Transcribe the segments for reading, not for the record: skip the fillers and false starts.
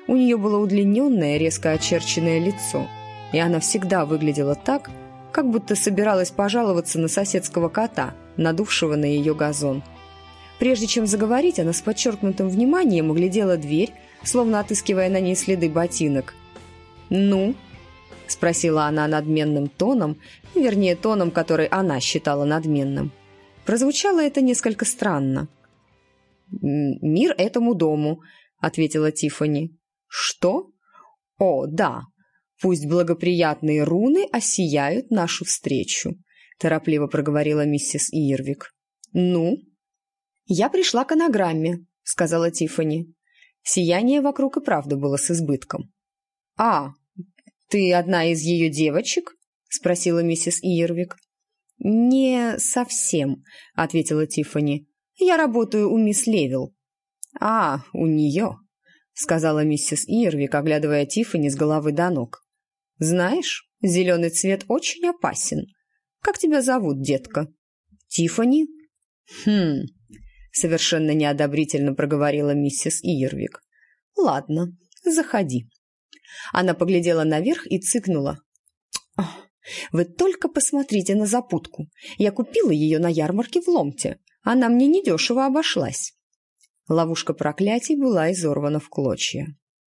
У нее было удлиненное, резко очерченное лицо, и она всегда выглядела так, как будто собиралась пожаловаться на соседского кота, надувшего на ее газон. Прежде чем заговорить, она с подчеркнутым вниманием оглядела дверь, словно отыскивая на ней следы ботинок. «Ну?» — спросила она надменным тоном, вернее, тоном, который она считала надменным. Прозвучало это несколько странно. «Мир этому дому», — ответила Тиффани. «Что? О, да. Пусть благоприятные руны осияют нашу встречу», — торопливо проговорила миссис Ирвик. «Ну?» «Я пришла к анаграмме», — сказала Тиффани. Сияние вокруг и правда было с избытком. «А, ты одна из ее девочек?» — спросила миссис Ирвик. «Не совсем», — ответила Тиффани. «Я работаю у мисс Левилл». «А, у нее», — сказала миссис Ирвик, оглядывая Тиффани с головы до ног. «Знаешь, зеленый цвет очень опасен. Как тебя зовут, детка?» «Тиффани?» «Хм...» — совершенно неодобрительно проговорила миссис Ирвик. «Ладно, заходи». Она поглядела наверх и цыкнула. «Вы только посмотрите на запутку. Я купила ее на ярмарке в Ломте. Она мне недешево обошлась». Ловушка проклятий была изорвана в клочья.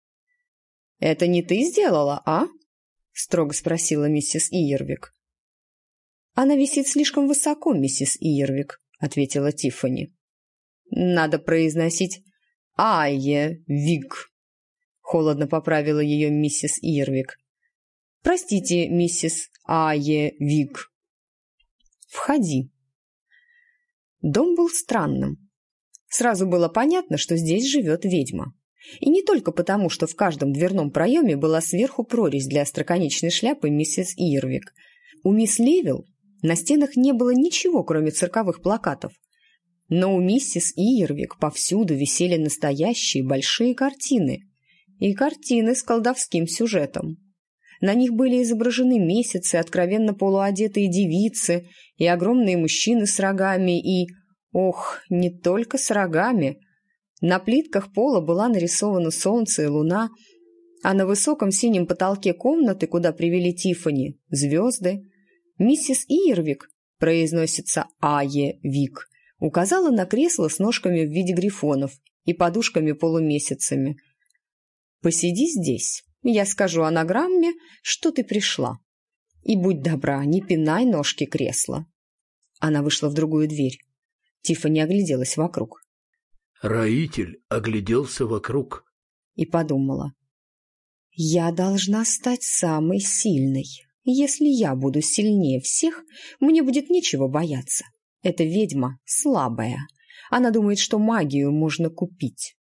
«Это не ты сделала, а?» — строго спросила миссис Ирвик. «Она висит слишком высоко, миссис Ирвик», — ответила Тиффани. «Надо произносить «Айе Вик», — холодно поправила ее миссис Ирвик. «Простите, миссис Айе Вик». «Входи». Дом был странным. Сразу было понятно, что здесь живет ведьма. И не только потому, что в каждом дверном проеме была сверху прорезь для остроконечной шляпы миссис Ирвик. У мисс Левилл на стенах не было ничего, кроме цирковых плакатов. Но у миссис Ирвик повсюду висели настоящие большие картины. И картины с колдовским сюжетом. На них были изображены месяцы, откровенно полуодетые девицы и огромные мужчины с рогами и... Ох, не только с рогами. На плитках пола была нарисована солнце и луна, а на высоком синем потолке комнаты, куда привели Тиффани, звезды. Миссис Ирвик, произносится Айе Вик, указала на кресло с ножками в виде грифонов и подушками-полумесяцами. «Посиди здесь, я скажу анаграмме, что ты пришла. И будь добра, не пинай ножки кресла». Она вышла в другую дверь. Тиффани огляделась вокруг. Роитель огляделся вокруг. И подумала. «Я должна стать самой сильной. Если я буду сильнее всех, мне будет нечего бояться. Эта ведьма слабая. Она думает, что магию можно купить.